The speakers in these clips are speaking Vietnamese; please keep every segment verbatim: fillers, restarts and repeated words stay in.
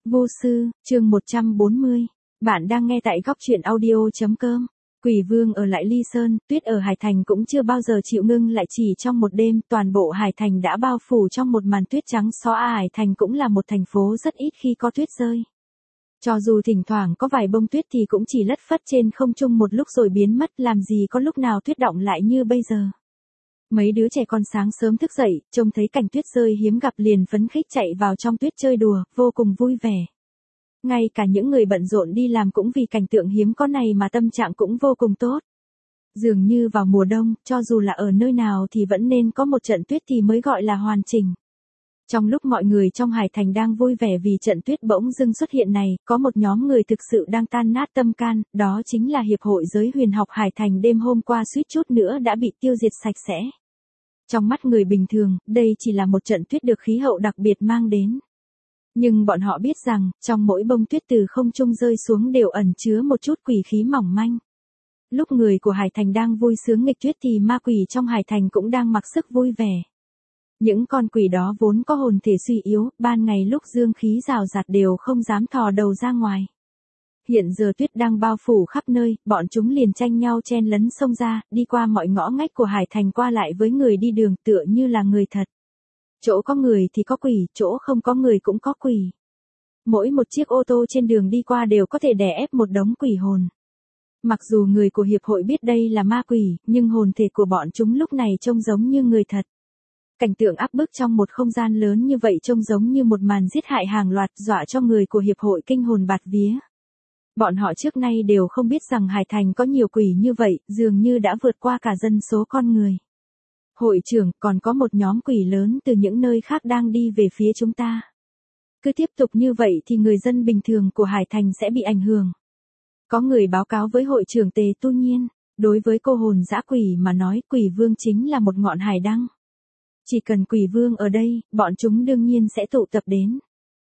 Vô sư, chương một trăm bốn mươi. Bạn đang nghe tại góc truyện audio.com. Quỷ vương ở lại Ly Sơn, tuyết ở Hải Thành cũng chưa bao giờ chịu ngưng lại, chỉ trong một đêm, toàn bộ Hải Thành đã bao phủ trong một màn tuyết trắng xóa. Hải Thành cũng là một thành phố rất ít khi có tuyết rơi. Cho dù thỉnh thoảng có vài bông tuyết thì cũng chỉ lất phất trên không trung một lúc rồi biến mất, làm gì có lúc nào tuyết đọng lại như bây giờ. Mấy đứa trẻ con sáng sớm thức dậy, trông thấy cảnh tuyết rơi hiếm gặp liền phấn khích chạy vào trong tuyết chơi đùa, vô cùng vui vẻ. Ngay cả những người bận rộn đi làm cũng vì cảnh tượng hiếm có này mà tâm trạng cũng vô cùng tốt. Dường như vào mùa đông, cho dù là ở nơi nào thì vẫn nên có một trận tuyết thì mới gọi là hoàn chỉnh. Trong lúc mọi người trong Hải Thành đang vui vẻ vì trận tuyết bỗng dưng xuất hiện này, có một nhóm người thực sự đang tan nát tâm can, đó chính là Hiệp hội Giới Huyền học Hải Thành đêm hôm qua suýt chút nữa đã bị tiêu diệt sạch sẽ. Trong mắt người bình thường, đây chỉ là một trận tuyết được khí hậu đặc biệt mang đến. Nhưng bọn họ biết rằng, trong mỗi bông tuyết từ không trung rơi xuống đều ẩn chứa một chút quỷ khí mỏng manh. Lúc người của Hải Thành đang vui sướng nghịch tuyết thì ma quỷ trong Hải Thành cũng đang mặc sức vui vẻ. Những con quỷ đó vốn có hồn thể suy yếu, ban ngày lúc dương khí rào rạt đều không dám thò đầu ra ngoài. Hiện giờ tuyết đang bao phủ khắp nơi, bọn chúng liền tranh nhau chen lấn xông ra, đi qua mọi ngõ ngách của Hải Thành qua lại với người đi đường tựa như là người thật. Chỗ có người thì có quỷ, chỗ không có người cũng có quỷ. Mỗi một chiếc ô tô trên đường đi qua đều có thể đè ép một đống quỷ hồn. Mặc dù người của hiệp hội biết đây là ma quỷ, nhưng hồn thể của bọn chúng lúc này trông giống như người thật. Cảnh tượng áp bức trong một không gian lớn như vậy trông giống như một màn giết hại hàng loạt, dọa cho người của hiệp hội kinh hồn bạt vía. Bọn họ trước nay đều không biết rằng Hải Thành có nhiều quỷ như vậy, dường như đã vượt qua cả dân số con người. Hội trưởng, còn có một nhóm quỷ lớn từ những nơi khác đang đi về phía chúng ta. Cứ tiếp tục như vậy thì người dân bình thường của Hải Thành sẽ bị ảnh hưởng. Có người báo cáo với hội trưởng Tề Tu Nhiên, đối với cô hồn dã quỷ mà nói, quỷ vương chính là một ngọn hải đăng. Chỉ cần quỷ vương ở đây, bọn chúng đương nhiên sẽ tụ tập đến.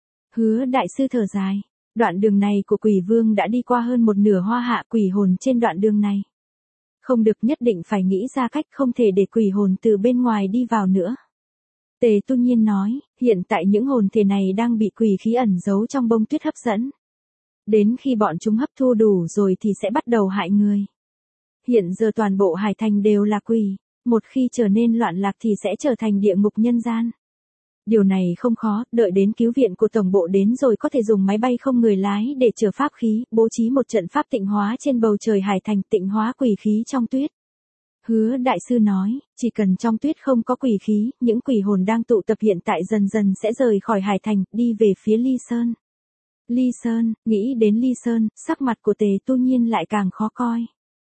Hứa đại sư thở dài. Đoạn đường này của quỷ vương đã đi qua hơn một nửa hoa hạ quỷ hồn trên đoạn đường này. Không được, nhất định phải nghĩ ra cách không thể để quỷ hồn từ bên ngoài đi vào nữa. Tề Tu Nhiên nói, hiện tại những hồn thể này đang bị quỷ khí ẩn giấu trong bông tuyết hấp dẫn. Đến khi bọn chúng hấp thu đủ rồi thì sẽ bắt đầu hại người. Hiện giờ toàn bộ Hải Thành đều là quỷ. Một khi trở nên loạn lạc thì sẽ trở thành địa ngục nhân gian. Điều này không khó, đợi đến cứu viện của tổng bộ đến rồi có thể dùng máy bay không người lái để chở pháp khí, bố trí một trận pháp tịnh hóa trên bầu trời Hải Thành, tịnh hóa quỷ khí trong tuyết. Hứa đại sư nói, chỉ cần trong tuyết không có quỷ khí, những quỷ hồn đang tụ tập hiện tại dần dần sẽ rời khỏi Hải Thành, đi về phía Ly Sơn. Ly Sơn, nghĩ đến Ly Sơn, sắc mặt của Tề Tu Nhiên lại càng khó coi.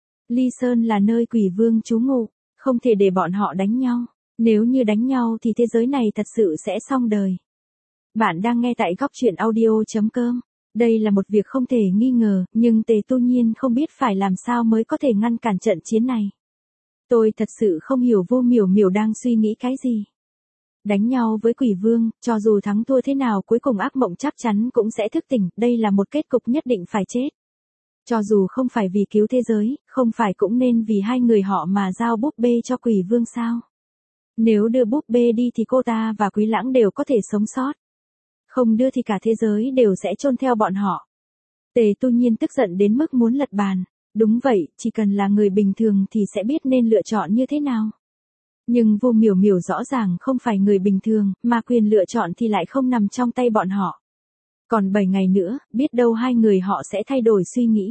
Ly Sơn là nơi quỷ vương trú ngụ. Không thể để bọn họ đánh nhau. Nếu như đánh nhau thì thế giới này thật sự sẽ xong đời. Bạn đang nghe tại góc truyện audio.com. Đây là một việc không thể nghi ngờ, nhưng Tề Tu Nhiên không biết phải làm sao mới có thể ngăn cản trận chiến này. Tôi thật sự không hiểu Vô Miểu Miểu đang suy nghĩ cái gì. Đánh nhau với quỷ vương, cho dù thắng thua thế nào cuối cùng ác mộng chắc chắn cũng sẽ thức tỉnh, đây là một kết cục nhất định phải chết. Cho dù không phải vì cứu thế giới, không phải cũng nên vì hai người họ mà giao búp bê cho quỷ vương sao? Nếu đưa búp bê đi thì cô ta và Quý Lãng đều có thể sống sót. Không đưa thì cả thế giới đều sẽ chôn theo bọn họ. Tề Tu Nhiên tức giận đến mức muốn lật bàn. Đúng vậy, chỉ cần là người bình thường thì sẽ biết nên lựa chọn như thế nào. Nhưng Vô Miểu Miểu rõ ràng không phải người bình thường, mà quyền lựa chọn thì lại không nằm trong tay bọn họ. Còn bảy ngày nữa, biết đâu hai người họ sẽ thay đổi suy nghĩ.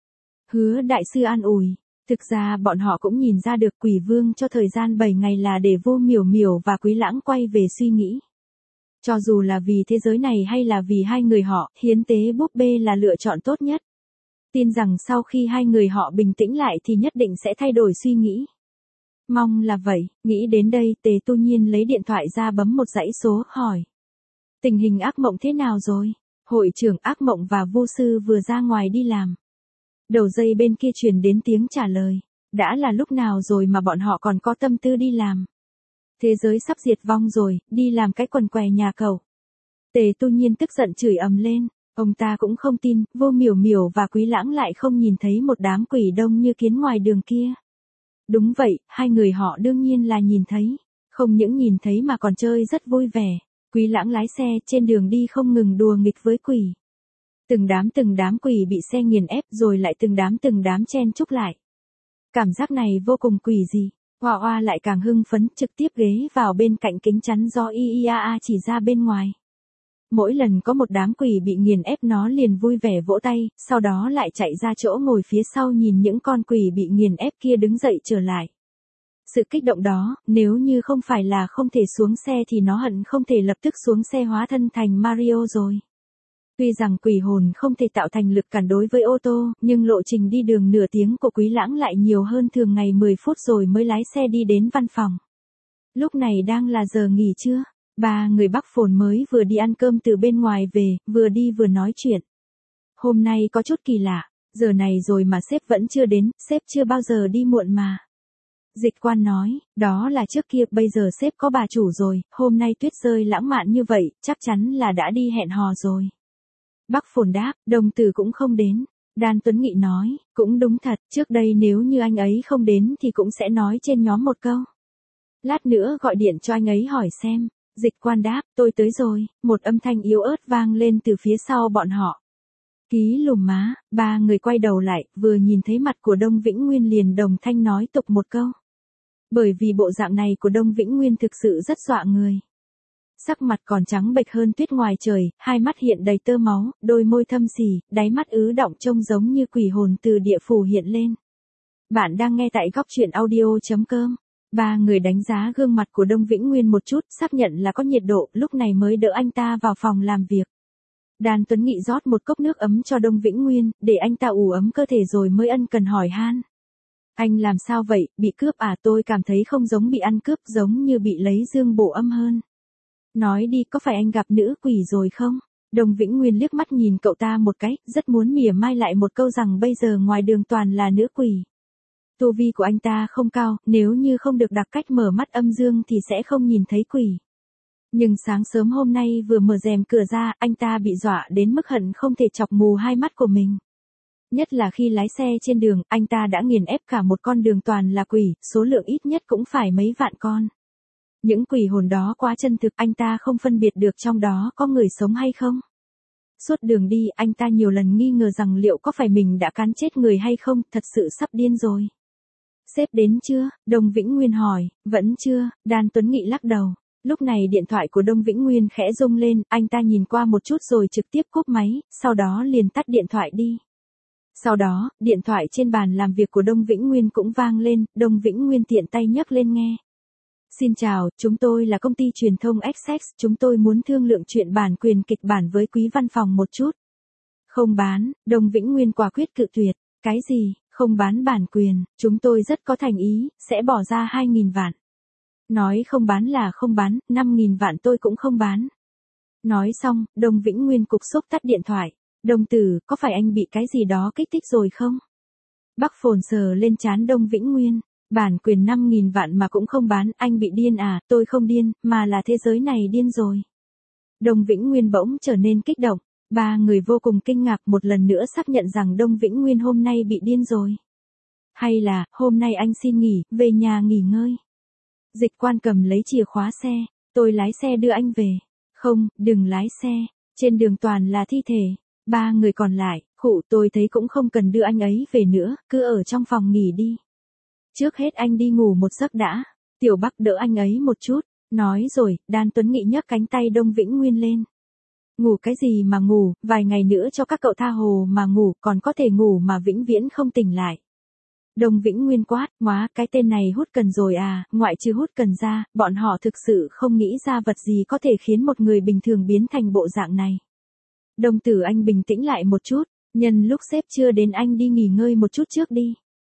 Hứa đại sư an ủi, thực ra bọn họ cũng nhìn ra được quỷ vương cho thời gian bảy ngày là để Vô Miểu Miểu và Quý Lãng quay về suy nghĩ. Cho dù là vì thế giới này hay là vì hai người họ, hiến tế búp bê là lựa chọn tốt nhất. Tin rằng sau khi hai người họ bình tĩnh lại thì nhất định sẽ thay đổi suy nghĩ. Mong là vậy, nghĩ đến đây Tề Tu Nhiên lấy điện thoại ra bấm một dãy số, hỏi. Tình hình ác mộng thế nào rồi? Hội trưởng ác mộng và Vô sư vừa ra ngoài đi làm. Đầu dây bên kia truyền đến tiếng trả lời. Đã là lúc nào rồi mà bọn họ còn có tâm tư đi làm. Thế giới sắp diệt vong rồi, đi làm cái quần què nhà cậu. Tề Tu Nhiên tức giận chửi ầm lên. Ông ta cũng không tin, Vô Miểu Miểu và Quý Lãng lại không nhìn thấy một đám quỷ đông như kiến ngoài đường kia. Đúng vậy, hai người họ đương nhiên là nhìn thấy. Không những nhìn thấy mà còn chơi rất vui vẻ. Quý Lãng lái xe trên đường đi không ngừng đùa nghịch với quỷ. Từng đám từng đám quỷ bị xe nghiền ép rồi lại từng đám từng đám chen chúc lại. Cảm giác này vô cùng quỷ dị. Hoa Hoa lại càng hưng phấn, trực tiếp ghé vào bên cạnh kính chắn do i i a a chỉ ra bên ngoài. Mỗi lần có một đám quỷ bị nghiền ép nó liền vui vẻ vỗ tay, sau đó lại chạy ra chỗ ngồi phía sau nhìn những con quỷ bị nghiền ép kia đứng dậy trở lại. Sự kích động đó, nếu như không phải là không thể xuống xe thì nó hận không thể lập tức xuống xe hóa thân thành Mario rồi. Tuy rằng quỷ hồn không thể tạo thành lực cản đối với ô tô, nhưng lộ trình đi đường nửa tiếng của Quý Lãng lại nhiều hơn thường ngày mười phút rồi mới lái xe đi đến văn phòng. Lúc này đang là giờ nghỉ trưa, ba người Bắc Phồn mới vừa đi ăn cơm từ bên ngoài về, vừa đi vừa nói chuyện. Hôm nay có chút kỳ lạ, giờ này rồi mà sếp vẫn chưa đến, sếp chưa bao giờ đi muộn mà. Dịch Quan nói, đó là trước kia, bây giờ sếp có bà chủ rồi, hôm nay tuyết rơi lãng mạn như vậy, chắc chắn là đã đi hẹn hò rồi. Bắc Phồn đáp, đồng tử cũng không đến. Đan Tuấn Nghị nói, cũng đúng thật, trước đây nếu như anh ấy không đến thì cũng sẽ nói trên nhóm một câu. Lát nữa gọi điện cho anh ấy hỏi xem. Dịch Quan đáp, tôi tới rồi, một âm thanh yếu ớt vang lên từ phía sau bọn họ. Ký lùm má, ba người quay đầu lại, vừa nhìn thấy mặt của Đông Vĩnh Nguyên liền đồng thanh nói tục một câu. Bởi vì bộ dạng này của Đông Vĩnh Nguyên thực sự rất dọa người. Sắc mặt còn trắng bệch hơn tuyết ngoài trời, hai mắt hiện đầy tơ máu, đôi môi thâm xì, đáy mắt ứ động trông giống như quỷ hồn từ địa phủ hiện lên. Bạn đang nghe tại góc truyện audio chấm com. Ba người đánh giá gương mặt của Đông Vĩnh Nguyên một chút, xác nhận là có nhiệt độ, lúc này mới đỡ anh ta vào phòng làm việc. Đan Tuấn Nghị rót một cốc nước ấm cho Đông Vĩnh Nguyên, để anh ta ủ ấm cơ thể rồi mới ân cần hỏi han. Anh làm sao vậy, bị cướp à? Tôi cảm thấy không giống bị ăn cướp, giống như bị lấy dương bổ âm hơn. Nói đi, có phải anh gặp nữ quỷ rồi không? Đông Vĩnh Nguyên liếc mắt nhìn cậu ta một cái, rất muốn mỉa mai lại một câu rằng bây giờ ngoài đường toàn là nữ quỷ. Tu vi của anh ta không cao, nếu như không được đặc cách mở mắt âm dương thì sẽ không nhìn thấy quỷ. Nhưng sáng sớm hôm nay vừa mở rèm cửa ra, anh ta bị dọa đến mức hận không thể chọc mù hai mắt của mình. Nhất là khi lái xe trên đường, anh ta đã nghiền ép cả một con đường toàn là quỷ, số lượng ít nhất cũng phải mấy vạn con. Những quỷ hồn đó quá chân thực, anh ta không phân biệt được trong đó có người sống hay không. Suốt đường đi, anh ta nhiều lần nghi ngờ rằng liệu có phải mình đã cắn chết người hay không, thật sự sắp điên rồi. Sếp đến chưa? Đông Vĩnh Nguyên hỏi. Vẫn chưa, Đan Tuấn Nghị lắc đầu. Lúc này điện thoại của Đông Vĩnh Nguyên khẽ rung lên, anh ta nhìn qua một chút rồi trực tiếp cúp máy, sau đó liền tắt điện thoại đi. Sau đó, điện thoại trên bàn làm việc của Đông Vĩnh Nguyên cũng vang lên, Đông Vĩnh Nguyên tiện tay nhấc lên nghe. Xin chào, chúng tôi là công ty truyền thông Essex, chúng tôi muốn thương lượng chuyện bản quyền kịch bản với quý văn phòng một chút. Không bán, Đông Vĩnh Nguyên quả quyết cự tuyệt. Cái gì, không bán bản quyền, chúng tôi rất có thành ý, sẽ bỏ ra hai nghìn vạn. Nói không bán là không bán, năm nghìn vạn tôi cũng không bán. Nói xong, Đông Vĩnh Nguyên cục xúc tắt điện thoại. Đồng tử, có phải anh bị cái gì đó kích thích rồi không? Bắc Phồn sờ lên trán Đông Vĩnh Nguyên. Bản quyền năm nghìn vạn mà cũng không bán, anh bị điên à? Tôi không điên, mà là thế giới này điên rồi. Đông Vĩnh Nguyên bỗng trở nên kích động. Ba người vô cùng kinh ngạc, một lần nữa xác nhận rằng Đông Vĩnh Nguyên hôm nay bị điên rồi. Hay là, hôm nay anh xin nghỉ, về nhà nghỉ ngơi. Dịch Quan cầm lấy chìa khóa xe, tôi lái xe đưa anh về. Không, đừng lái xe, trên đường toàn là thi thể. Ba người còn lại, khụ, tôi thấy cũng không cần đưa anh ấy về nữa, cứ ở trong phòng nghỉ đi. Trước hết anh đi ngủ một giấc đã. Tiểu Bắc đỡ anh ấy một chút. Nói rồi, Đan Tuấn Nghị nhấc cánh tay Đông Vĩnh Nguyên lên. Ngủ cái gì mà ngủ, vài ngày nữa cho các cậu tha hồ mà ngủ, còn có thể ngủ mà vĩnh viễn không tỉnh lại. Đông Vĩnh Nguyên quát, hóa, cái tên này hút cần rồi à, ngoại trừ hút cần ra, bọn họ thực sự không nghĩ ra vật gì có thể khiến một người bình thường biến thành bộ dạng này. Đồng tử, anh bình tĩnh lại một chút, nhân lúc sếp chưa đến anh đi nghỉ ngơi một chút trước đi.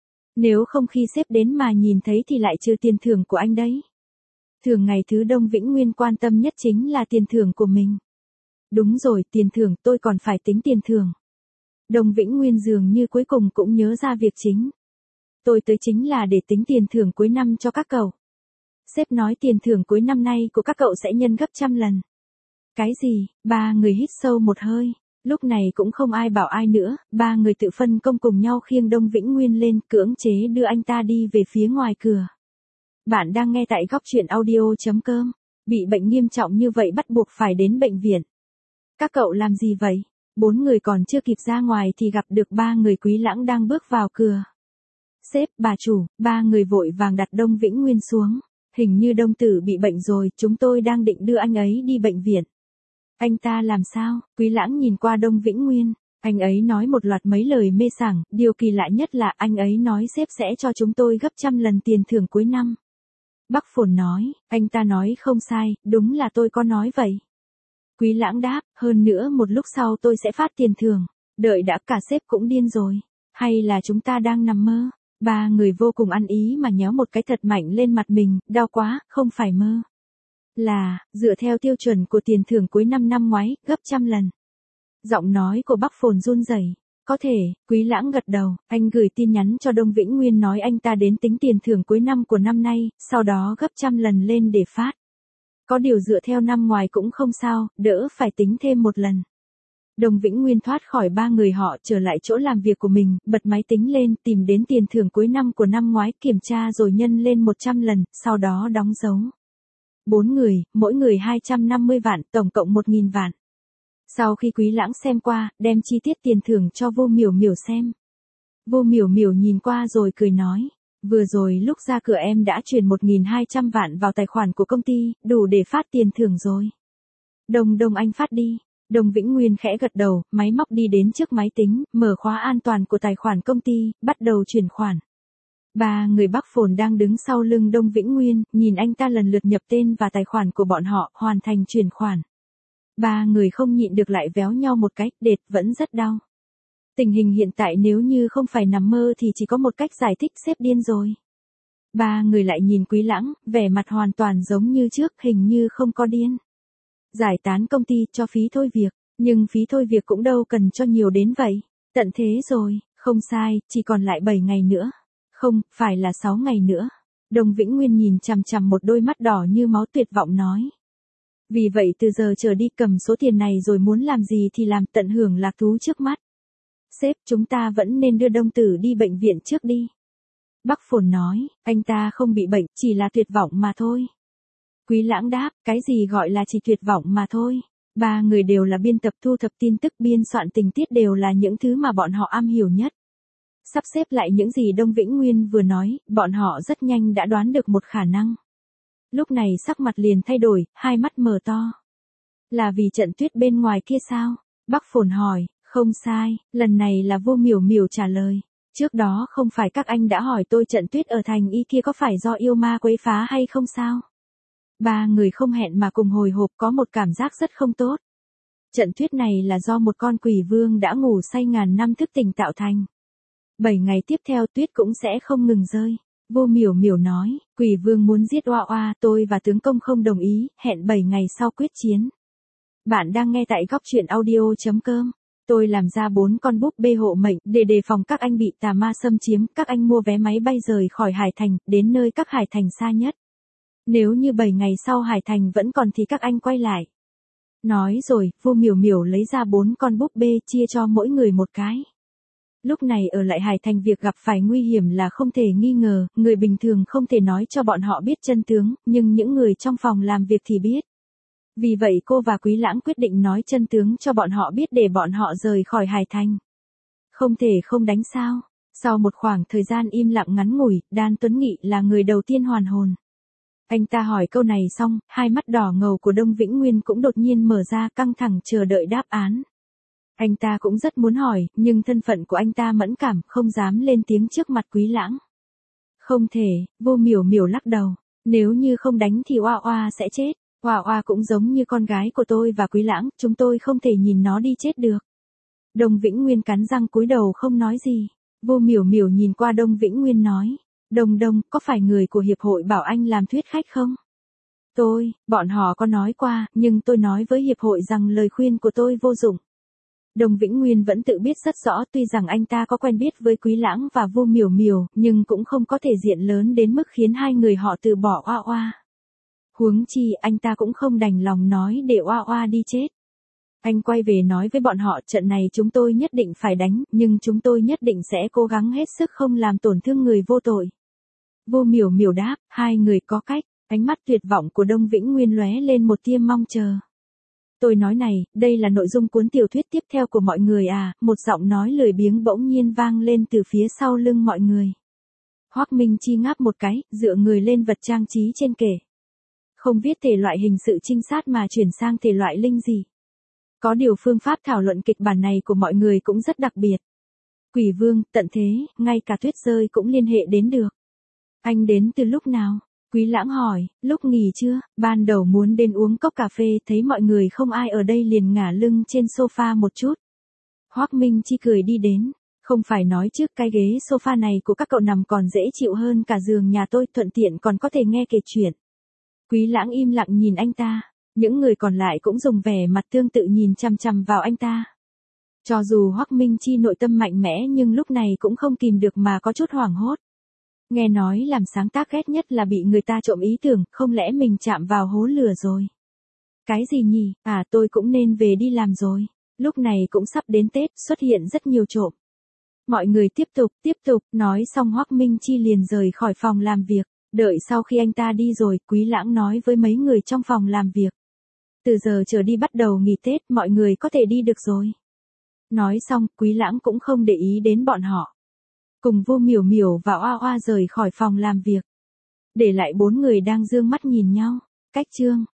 Nếu không khi sếp đến mà nhìn thấy thì lại trừ tiền thưởng của anh đấy. Thường ngày thứ Đông Vĩnh Nguyên quan tâm nhất chính là tiền thưởng của mình. Đúng rồi, tiền thưởng, tôi còn phải tính tiền thưởng. Đông Vĩnh Nguyên dường như cuối cùng cũng nhớ ra việc chính. Tôi tới chính là để tính tiền thưởng cuối năm cho các cậu. Sếp nói tiền thưởng cuối năm nay của các cậu sẽ nhân gấp trăm lần. Cái gì? Ba người hít sâu một hơi. Lúc này cũng không ai bảo ai nữa, ba người tự phân công cùng nhau khiêng Đông Vĩnh Nguyên lên, cưỡng chế đưa anh ta đi về phía ngoài cửa. Bạn đang nghe tại góc truyện audio chấm com. Bị bệnh nghiêm trọng như vậy bắt buộc phải đến bệnh viện. Các cậu làm gì vậy? Bốn người còn chưa kịp ra ngoài thì gặp được ba người Quý Lãng đang bước vào cửa. Sếp, bà chủ, ba người vội vàng đặt Đông Vĩnh Nguyên xuống. Hình như Đông Tử bị bệnh rồi, chúng tôi đang định đưa anh ấy đi bệnh viện. Anh ta làm sao? Quý Lãng nhìn qua Đông Vĩnh Nguyên. Anh ấy nói một loạt mấy lời mê sảng, điều kỳ lạ nhất là anh ấy nói sếp sẽ cho chúng tôi gấp trăm lần tiền thưởng cuối năm. Bắc Phồn nói, anh ta nói không sai, đúng là tôi có nói vậy. Quý Lãng đáp, hơn nữa một lúc sau tôi sẽ phát tiền thưởng. Đợi đã, cả sếp cũng điên rồi. Hay là chúng ta đang nằm mơ? Ba người vô cùng ăn ý mà nhéo một cái thật mạnh lên mặt mình, đau quá, không phải mơ. Là, dựa theo tiêu chuẩn của tiền thưởng cuối năm năm ngoái, gấp trăm lần. Giọng nói của Bắc Phồn run rẩy. Có thể, Quý Lãng gật đầu, anh gửi tin nhắn cho Đông Vĩnh Nguyên nói anh ta đến tính tiền thưởng cuối năm của năm nay, sau đó gấp trăm lần lên để phát. Có điều dựa theo năm ngoài cũng không sao, đỡ phải tính thêm một lần. Đông Vĩnh Nguyên thoát khỏi ba người họ trở lại chỗ làm việc của mình, bật máy tính lên, tìm đến tiền thưởng cuối năm của năm ngoái, kiểm tra rồi nhân lên một trăm lần, sau đó đóng dấu. Bốn người, mỗi người hai trăm năm mươi vạn, tổng cộng một nghìn vạn. Sau khi Quý Lãng xem qua, đem chi tiết tiền thưởng cho Vô Miểu Miểu xem. Vô Miểu Miểu nhìn qua rồi cười nói, vừa rồi lúc ra cửa em đã chuyển một nghìn hai trăm vạn vào tài khoản của công ty, đủ để phát tiền thưởng rồi. Đông Đông anh phát đi. Đông Vĩnh Nguyên khẽ gật đầu, máy móc đi đến trước máy tính, mở khóa an toàn của tài khoản công ty, bắt đầu chuyển khoản. Ba người Bắc Phồn đang đứng sau lưng Đông Vĩnh Nguyên, nhìn anh ta lần lượt nhập tên và tài khoản của bọn họ, hoàn thành chuyển khoản. Ba người không nhịn được lại véo nhau một cái, đệt vẫn rất đau. Tình hình hiện tại nếu như không phải nằm mơ thì chỉ có một cách giải thích, sếp điên rồi. Ba người lại nhìn Quý Lãng, vẻ mặt hoàn toàn giống như trước, hình như không có điên. Giải tán công ty, cho phí thôi việc, nhưng phí thôi việc cũng đâu cần cho nhiều đến vậy. Tận thế rồi, không sai, chỉ còn lại bảy ngày nữa. Không, phải là sáu ngày nữa. Đông Vĩnh Nguyên nhìn chằm chằm một đôi mắt đỏ như máu, tuyệt vọng nói. Vì vậy từ giờ trở đi cầm số tiền này rồi muốn làm gì thì làm, tận hưởng lạc thú trước mắt. Sếp, chúng ta vẫn nên đưa Đông Tử đi bệnh viện trước đi. Bắc Phồn nói, anh ta không bị bệnh, chỉ là tuyệt vọng mà thôi. Quý Lãng đáp, cái gì gọi là chỉ tuyệt vọng mà thôi. Ba người đều là biên tập, thu thập tin tức, biên soạn tình tiết đều là những thứ mà bọn họ am hiểu nhất. Sắp xếp lại những gì Đông Vĩnh Nguyên vừa nói, bọn họ rất nhanh đã đoán được một khả năng. Lúc này sắc mặt liền thay đổi, hai mắt mở to. Là vì trận tuyết bên ngoài kia sao? Bắc Phồn hỏi, không sai, lần này là Vô Miểu Miểu trả lời. Trước đó không phải các anh đã hỏi tôi trận tuyết ở thành y kia có phải do yêu ma quấy phá hay không sao? Ba người không hẹn mà cùng hồi hộp, có một cảm giác rất không tốt. Trận tuyết này là do một con quỷ vương đã ngủ say ngàn năm thức tỉnh tạo thành. Bảy ngày tiếp theo tuyết cũng sẽ không ngừng rơi. Vô Miểu Miểu nói, quỷ vương muốn giết Oa Oa, tôi và tướng công không đồng ý, hẹn bảy ngày sau quyết chiến. Bạn đang nghe tại góc truyện audio chấm com. Tôi làm ra bốn con búp bê hộ mệnh, để đề phòng các anh bị tà ma xâm chiếm, các anh mua vé máy bay rời khỏi Hải Thành, đến nơi các Hải Thành xa nhất. Nếu như bảy ngày sau Hải Thành vẫn còn thì các anh quay lại. Nói rồi, Vô Miểu Miểu lấy ra bốn con búp bê chia cho mỗi người một cái. Lúc này ở lại Hải Thành việc gặp phải nguy hiểm là không thể nghi ngờ, người bình thường không thể nói cho bọn họ biết chân tướng, nhưng những người trong phòng làm việc thì biết. Vì vậy cô và Quý Lãng quyết định nói chân tướng cho bọn họ biết để bọn họ rời khỏi Hải Thành. Không thể không đánh sao. Sau một khoảng thời gian im lặng ngắn ngủi, Đan Tuấn Nghị là người đầu tiên hoàn hồn. Anh ta hỏi câu này xong, hai mắt đỏ ngầu của Đông Vĩnh Nguyên cũng đột nhiên mở ra, căng thẳng chờ đợi đáp án. Anh ta cũng rất muốn hỏi, nhưng thân phận của anh ta mẫn cảm, không dám lên tiếng trước mặt Quý Lãng. Không thể, Vô Miểu Miểu lắc đầu. Nếu như không đánh thì Oa Oa sẽ chết. Oa Oa cũng giống như con gái của tôi và Quý Lãng, chúng tôi không thể nhìn nó đi chết được. Đông Vĩnh Nguyên cắn răng cúi đầu không nói gì. Vô Miểu Miểu nhìn qua Đông Vĩnh Nguyên nói. Đông Đông, có phải người của hiệp hội bảo anh làm thuyết khách không? Tôi, bọn họ có nói qua, nhưng tôi nói với hiệp hội rằng lời khuyên của tôi vô dụng. Đông Vĩnh Nguyên vẫn tự biết rất rõ, tuy rằng anh ta có quen biết với Quý Lãng và Vô Miểu Miểu, nhưng cũng không có thể diện lớn đến mức khiến hai người họ từ bỏ Oa Oa. Huống chi anh ta cũng không đành lòng nói để Oa Oa đi chết. Anh quay về nói với bọn họ, trận này chúng tôi nhất định phải đánh, nhưng chúng tôi nhất định sẽ cố gắng hết sức không làm tổn thương người vô tội. Vô Miểu Miểu đáp, hai người có cách. Ánh mắt tuyệt vọng của Đông Vĩnh Nguyên lóe lên một tia mong chờ. Tôi nói này, đây là nội dung cuốn tiểu thuyết tiếp theo của mọi người à, một giọng nói lười biếng bỗng nhiên vang lên từ phía sau lưng mọi người. Hoắc Minh Chi ngáp một cái, dựa người lên vật trang trí trên kệ. Không viết thể loại hình sự trinh sát mà chuyển sang thể loại linh dị. Có điều phương pháp thảo luận kịch bản này của mọi người cũng rất đặc biệt. Quỷ vương, tận thế, ngay cả tuyết rơi cũng liên hệ đến được. Anh đến từ lúc nào? Quý Lãng hỏi, lúc nghỉ trưa, ban đầu muốn đến uống cốc cà phê thấy mọi người không ai ở đây liền ngả lưng trên sofa một chút. Hoắc Minh Chi cười đi đến, không phải nói trước cái ghế sofa này của các cậu nằm còn dễ chịu hơn cả giường nhà tôi, thuận tiện còn có thể nghe kể chuyện. Quý Lãng im lặng nhìn anh ta, những người còn lại cũng dùng vẻ mặt tương tự nhìn chằm chằm vào anh ta. Cho dù Hoắc Minh Chi nội tâm mạnh mẽ nhưng lúc này cũng không kìm được mà có chút hoảng hốt. Nghe nói làm sáng tác ghét nhất là bị người ta trộm ý tưởng, không lẽ mình chạm vào hố lửa rồi? Cái gì nhỉ, à tôi cũng nên về đi làm rồi. Lúc này cũng sắp đến Tết, xuất hiện rất nhiều trộm. Mọi người tiếp tục, tiếp tục, nói xong Hoắc Minh Chi liền rời khỏi phòng làm việc. Đợi sau khi anh ta đi rồi, Quý Lãng nói với mấy người trong phòng làm việc. Từ giờ trở đi bắt đầu nghỉ Tết, mọi người có thể đi được rồi. Nói xong, Quý Lãng cũng không để ý đến bọn họ. Cùng Vô Miểu Miểu và Oa Oa rời khỏi phòng làm việc. Để lại bốn người đang dương mắt nhìn nhau. Cách chương